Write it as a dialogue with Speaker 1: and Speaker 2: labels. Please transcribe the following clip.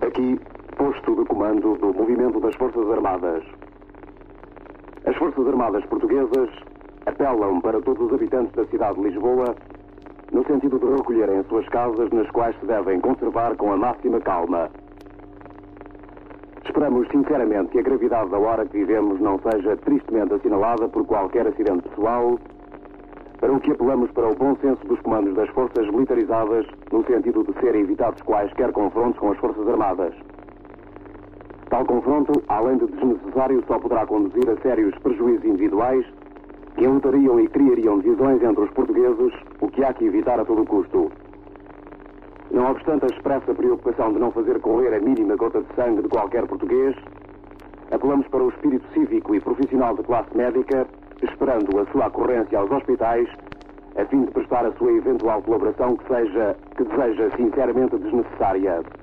Speaker 1: Aqui, posto de comando do movimento das Forças Armadas. As Forças Armadas portuguesas apelam para todos os habitantes da cidade de Lisboa no sentido de recolherem as suas casas, nas quais se devem conservar com a máxima calma. Esperamos sinceramente que a gravidade da hora que vivemos não seja tristemente assinalada por qualquer acidente pessoal, para o que apelamos para o bom senso dos comandos das forças militarizadas, no sentido de serem evitados quaisquer confrontos com as Forças Armadas. Tal confronto, além de desnecessário, só poderá conduzir a sérios prejuízos individuais que enlutariam e criariam divisões entre os portugueses, o que há que evitar a todo custo. Não obstante a expressa preocupação de não fazer correr a mínima gota de sangue de qualquer português, apelamos para o espírito cívico e profissional de classe médica, esperando a sua ocorrência aos hospitais, a fim de prestar a sua eventual colaboração que deseja sinceramente desnecessária.